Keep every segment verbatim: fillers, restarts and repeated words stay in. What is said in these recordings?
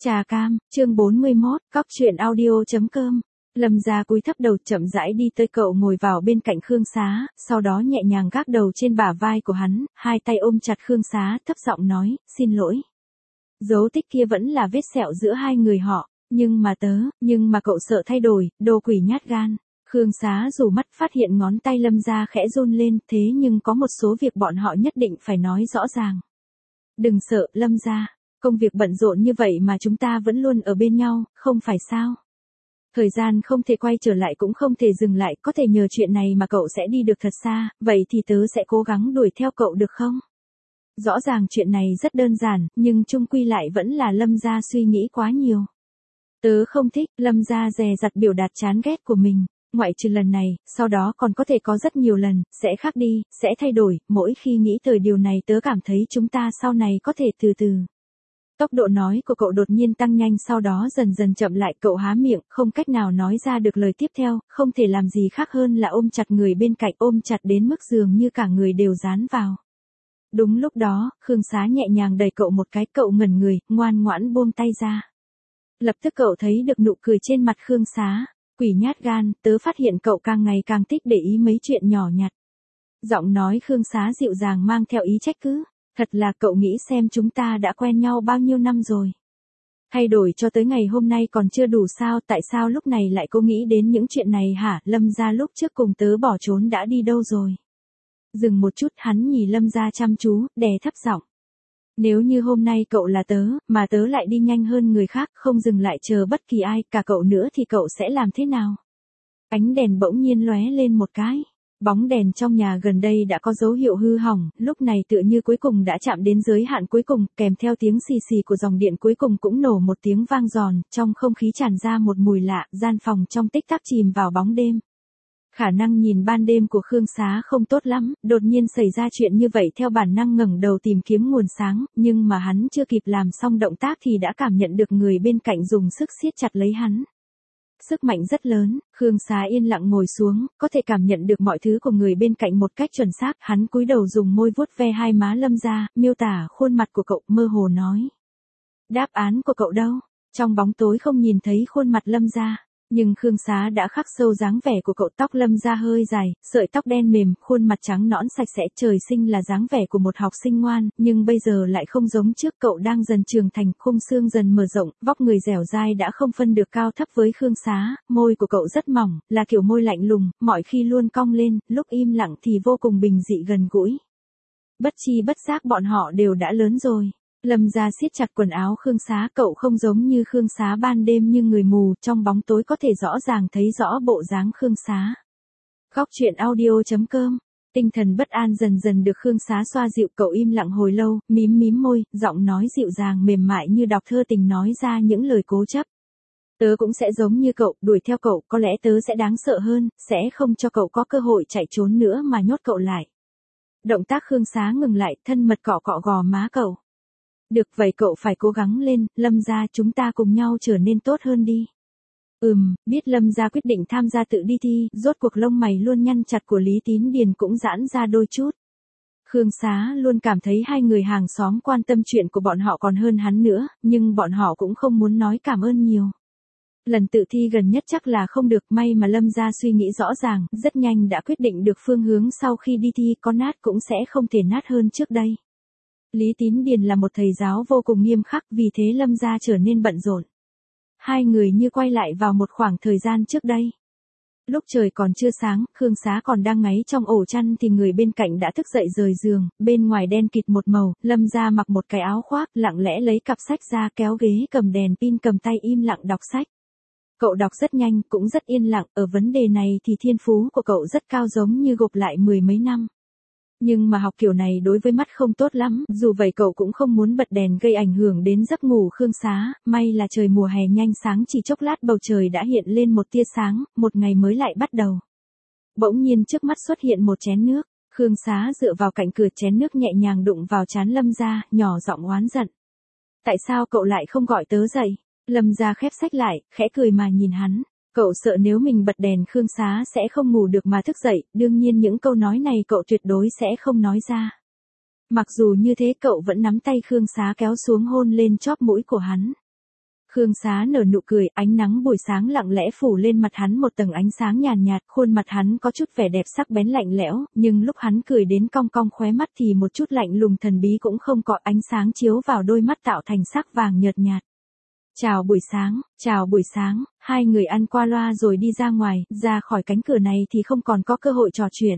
Trà cam, chương bốn mươi mốt, cóc truyện audio.com. Lâm Gia cúi thấp đầu chậm rãi đi tới cậu ngồi vào bên cạnh Khương Xá, sau đó nhẹ nhàng gác đầu trên bả vai của hắn, hai tay ôm chặt Khương Xá, thấp giọng nói, xin lỗi. Dấu tích kia vẫn là vết sẹo giữa hai người họ, nhưng mà tớ, nhưng mà cậu sợ thay đổi, đồ quỷ nhát gan. Khương Xá rủ mắt phát hiện ngón tay Lâm Gia khẽ run lên, thế nhưng có một số việc bọn họ nhất định phải nói rõ ràng. Đừng sợ, Lâm Gia. Công việc bận rộn như vậy mà chúng ta vẫn luôn ở bên nhau, không phải sao? Thời gian không thể quay trở lại cũng không thể dừng lại, có thể nhờ chuyện này mà cậu sẽ đi được thật xa, vậy thì tớ sẽ cố gắng đuổi theo cậu được không? Rõ ràng chuyện này rất đơn giản, nhưng chung quy lại vẫn là Lâm Gia suy nghĩ quá nhiều. Tớ không thích, Lâm Gia dè dặt biểu đạt chán ghét của mình, ngoại trừ lần này, sau đó còn có thể có rất nhiều lần, sẽ khác đi, sẽ thay đổi, mỗi khi nghĩ tới điều này tớ cảm thấy chúng ta sau này có thể từ từ. Tốc độ nói của cậu đột nhiên tăng nhanh sau đó dần dần chậm lại, cậu há miệng, không cách nào nói ra được lời tiếp theo, không thể làm gì khác hơn là ôm chặt người bên cạnh, ôm chặt đến mức dường như cả người đều dán vào. Đúng lúc đó, Khương Xá nhẹ nhàng đẩy cậu một cái, cậu ngẩn người, ngoan ngoãn buông tay ra. Lập tức cậu thấy được nụ cười trên mặt Khương Xá, quỷ nhát gan, tớ phát hiện cậu càng ngày càng thích để ý mấy chuyện nhỏ nhặt. Giọng nói Khương Xá dịu dàng mang theo ý trách cứ. Thật là cậu nghĩ xem chúng ta đã quen nhau bao nhiêu năm rồi. Thay đổi cho tới ngày hôm nay còn chưa đủ sao, tại sao lúc này lại cô nghĩ đến những chuyện này hả? Lâm Gia lúc trước cùng tớ bỏ trốn đã đi đâu rồi? Dừng một chút hắn nhìn Lâm Gia chăm chú, đè thấp giọng. Nếu như hôm nay cậu là tớ, mà tớ lại đi nhanh hơn người khác, không dừng lại chờ bất kỳ ai, cả cậu nữa thì cậu sẽ làm thế nào? Ánh đèn bỗng nhiên lóe lên một cái. Bóng đèn trong nhà gần đây đã có dấu hiệu hư hỏng, lúc này tựa như cuối cùng đã chạm đến giới hạn cuối cùng, kèm theo tiếng xì xì của dòng điện cuối cùng cũng nổ một tiếng vang giòn, trong không khí tràn ra một mùi lạ, gian phòng trong tích tắc chìm vào bóng đêm. Khả năng nhìn ban đêm của Khương Xá không tốt lắm, đột nhiên xảy ra chuyện như vậy theo bản năng ngẩng đầu tìm kiếm nguồn sáng, nhưng mà hắn chưa kịp làm xong động tác thì đã cảm nhận được người bên cạnh dùng sức siết chặt lấy hắn. Sức mạnh rất lớn, Khương Xá yên lặng ngồi xuống, có thể cảm nhận được mọi thứ của người bên cạnh một cách chuẩn xác, hắn cúi đầu dùng môi vuốt ve hai má Lâm Gia, miêu tả khuôn mặt của cậu, mơ hồ nói. Đáp án của cậu đâu? Trong bóng tối không nhìn thấy khuôn mặt Lâm Gia, nhưng Khương Xá đã khắc sâu dáng vẻ của cậu, tóc Lâm Gia hơi dài, sợi tóc đen mềm, khuôn mặt trắng nõn sạch sẽ, trời sinh là dáng vẻ của một học sinh ngoan, nhưng bây giờ lại không giống trước, cậu đang dần trưởng thành, khung xương dần mở rộng, vóc người dẻo dai đã không phân được cao thấp với Khương Xá, môi của cậu rất mỏng, là kiểu môi lạnh lùng, mọi khi luôn cong lên, lúc im lặng thì vô cùng bình dị gần gũi. Bất chi bất giác bọn họ đều đã lớn rồi. Lâm Gia siết chặt quần áo Khương Xá, cậu không giống như Khương Xá ban đêm như người mù, trong bóng tối có thể rõ ràng thấy rõ bộ dáng Khương Xá. Góc truyện audio.com. Tinh thần bất an dần dần được Khương Xá xoa dịu, cậu im lặng hồi lâu, mím mím môi, giọng nói dịu dàng mềm mại như đọc thơ tình nói ra những lời cố chấp. Tớ cũng sẽ giống như cậu, đuổi theo cậu, có lẽ tớ sẽ đáng sợ hơn, sẽ không cho cậu có cơ hội chạy trốn nữa mà nhốt cậu lại. Động tác Khương Xá ngừng lại, thân mật cọ cọ gò má cậu. Được vậy cậu phải cố gắng lên, Lâm Gia chúng ta cùng nhau trở nên tốt hơn đi. Ừm, biết Lâm Gia quyết định tham gia tự đi thi, rốt cuộc lông mày luôn nhăn chặt của Lý Tín Điền cũng giãn ra đôi chút. Khương Xá luôn cảm thấy hai người hàng xóm quan tâm chuyện của bọn họ còn hơn hắn nữa, nhưng bọn họ cũng không muốn nói cảm ơn nhiều. Lần tự thi gần nhất chắc là không được, may mà Lâm Gia suy nghĩ rõ ràng, rất nhanh đã quyết định được phương hướng sau khi đi thi, có nát cũng sẽ không thể nát hơn trước đây. Lý Tín Điền là một thầy giáo vô cùng nghiêm khắc, vì thế Lâm Gia trở nên bận rộn. Hai người như quay lại vào một khoảng thời gian trước đây. Lúc trời còn chưa sáng, Khương Xá còn đang ngáy trong ổ chăn thì người bên cạnh đã thức dậy rời giường, bên ngoài đen kịt một màu, Lâm Gia mặc một cái áo khoác, lặng lẽ lấy cặp sách ra, kéo ghế, cầm đèn pin, cầm tay im lặng đọc sách. Cậu đọc rất nhanh, cũng rất yên lặng, ở vấn đề này thì thiên phú của cậu rất cao, giống như gộp lại mười mấy năm. Nhưng mà học kiểu này đối với mắt không tốt lắm, dù vậy cậu cũng không muốn bật đèn gây ảnh hưởng đến giấc ngủ Khương Xá, may là trời mùa hè nhanh sáng, chỉ chốc lát bầu trời đã hiện lên một tia sáng, một ngày mới lại bắt đầu. Bỗng nhiên trước mắt xuất hiện một chén nước, Khương Xá dựa vào cạnh cửa, chén nước nhẹ nhàng đụng vào trán Lâm Gia, nhỏ giọng oán giận. Tại sao cậu lại không gọi tớ dậy? Lâm Gia khép sách lại, khẽ cười mà nhìn hắn. Cậu sợ nếu mình bật đèn Khương Xá sẽ không ngủ được mà thức dậy, đương nhiên những câu nói này cậu tuyệt đối sẽ không nói ra. Mặc dù như thế cậu vẫn nắm tay Khương Xá kéo xuống hôn lên chóp mũi của hắn. Khương Xá nở nụ cười, ánh nắng buổi sáng lặng lẽ phủ lên mặt hắn một tầng ánh sáng nhàn nhạt, khuôn mặt hắn có chút vẻ đẹp sắc bén lạnh lẽo, nhưng lúc hắn cười đến cong cong khóe mắt thì một chút lạnh lùng thần bí cũng không có, ánh sáng chiếu vào đôi mắt tạo thành sắc vàng nhợt nhạt. Chào buổi sáng, chào buổi sáng, hai người ăn qua loa rồi đi ra ngoài, ra khỏi cánh cửa này thì không còn có cơ hội trò chuyện.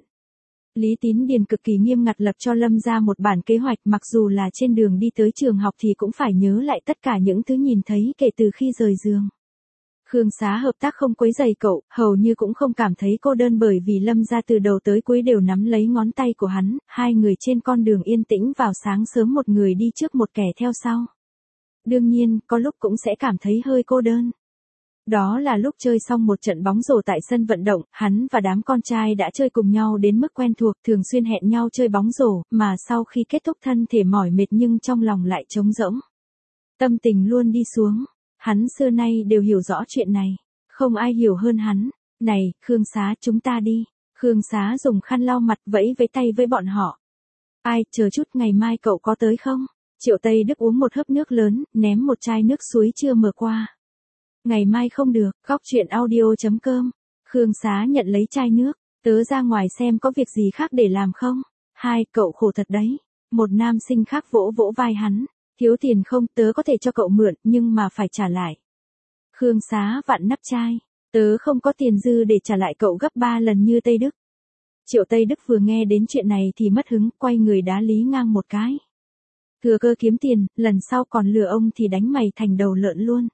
Lý Tín Điền cực kỳ nghiêm ngặt lập cho Lâm ra một bản kế hoạch, mặc dù là trên đường đi tới trường học thì cũng phải nhớ lại tất cả những thứ nhìn thấy kể từ khi rời giường. Khương Xá hợp tác không quấy rầy cậu, hầu như cũng không cảm thấy cô đơn bởi vì Lâm ra từ đầu tới cuối đều nắm lấy ngón tay của hắn, hai người trên con đường yên tĩnh vào sáng sớm một người đi trước một kẻ theo sau. Đương nhiên, có lúc cũng sẽ cảm thấy hơi cô đơn. Đó là lúc chơi xong một trận bóng rổ tại sân vận động, hắn và đám con trai đã chơi cùng nhau đến mức quen thuộc, thường xuyên hẹn nhau chơi bóng rổ, mà sau khi kết thúc thân thể mỏi mệt nhưng trong lòng lại trống rỗng. Tâm tình luôn đi xuống, hắn xưa nay đều hiểu rõ chuyện này, không ai hiểu hơn hắn. Này, Khương Xá, chúng ta đi. Khương Xá dùng khăn lau mặt vẫy với tay với bọn họ. Ai, chờ chút, ngày mai cậu có tới không? Triệu Tây Đức uống một hớp nước lớn, ném một chai nước suối chưa mở qua. Ngày mai không được, góc chuyện audio chấm com. Khương Xá nhận lấy chai nước, tớ ra ngoài xem có việc gì khác để làm không? Hai, cậu khổ thật đấy. Một nam sinh khác vỗ vỗ vai hắn. Thiếu tiền không, tớ có thể cho cậu mượn, nhưng mà phải trả lại. Khương Xá vặn nắp chai. Tớ không có tiền dư để trả lại cậu gấp ba lần như Tây Đức. Triệu Tây Đức vừa nghe đến chuyện này thì mất hứng, quay người đá Lý Ngang một cái. Thừa cơ kiếm tiền, lần sau còn lừa ông thì đánh mày thành đầu lợn luôn.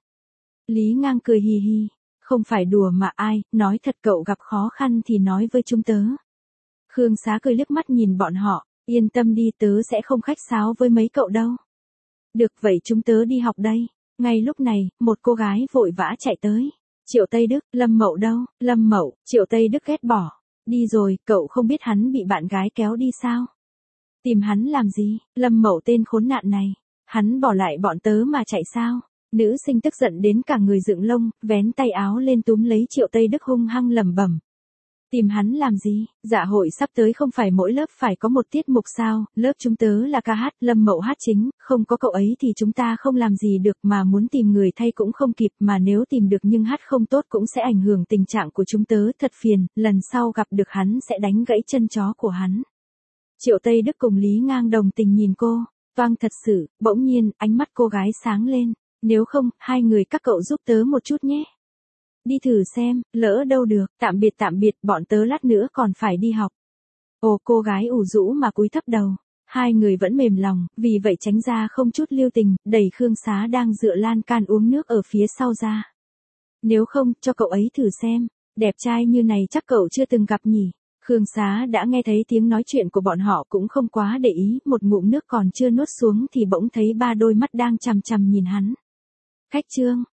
Lý Ngang cười hì hì, không phải đùa mà ai, nói thật cậu gặp khó khăn thì nói với chúng tớ. Khương Xá cười liếc mắt nhìn bọn họ, yên tâm đi, tớ sẽ không khách sáo với mấy cậu đâu. Được vậy chúng tớ đi học đây. Ngay lúc này, một cô gái vội vã chạy tới. Triệu Tây Đức, Lâm Mậu đâu? Lâm Mậu, Triệu Tây Đức ghét bỏ. Đi rồi, cậu không biết hắn bị bạn gái kéo đi sao? Tìm hắn làm gì? Lâm Mậu tên khốn nạn này. Hắn bỏ lại bọn tớ mà chạy sao? Nữ sinh tức giận đến cả người dựng lông, vén tay áo lên túm lấy Triệu Tây Đức hung hăng lẩm bẩm. Tìm hắn làm gì? Dạ hội sắp tới không phải mỗi lớp phải có một tiết mục sao? Lớp chúng tớ là ca hát, Lâm Mậu hát chính, không có cậu ấy thì chúng ta không làm gì được, mà muốn tìm người thay cũng không kịp, mà nếu tìm được nhưng hát không tốt cũng sẽ ảnh hưởng tình trạng của chúng tớ, thật phiền, lần sau gặp được hắn sẽ đánh gãy chân chó của hắn. Triệu Tây Đức cùng Lý Ngang đồng tình nhìn cô, toang thật sự, bỗng nhiên, ánh mắt cô gái sáng lên. Nếu không, hai người các cậu giúp tớ một chút nhé. Đi thử xem, lỡ đâu được, tạm biệt tạm biệt, bọn tớ lát nữa còn phải đi học. Ồ, cô gái ủ rũ mà cúi thấp đầu. Hai người vẫn mềm lòng, vì vậy tránh ra không chút lưu tình, đẩy Khương Xá đang dựa lan can uống nước ở phía sau ra. Nếu không, cho cậu ấy thử xem, đẹp trai như này chắc cậu chưa từng gặp nhỉ. Khương Xá đã nghe thấy tiếng nói chuyện của bọn họ cũng không quá để ý, một ngụm nước còn chưa nuốt xuống thì bỗng thấy ba đôi mắt đang chằm chằm nhìn hắn. Khách trương,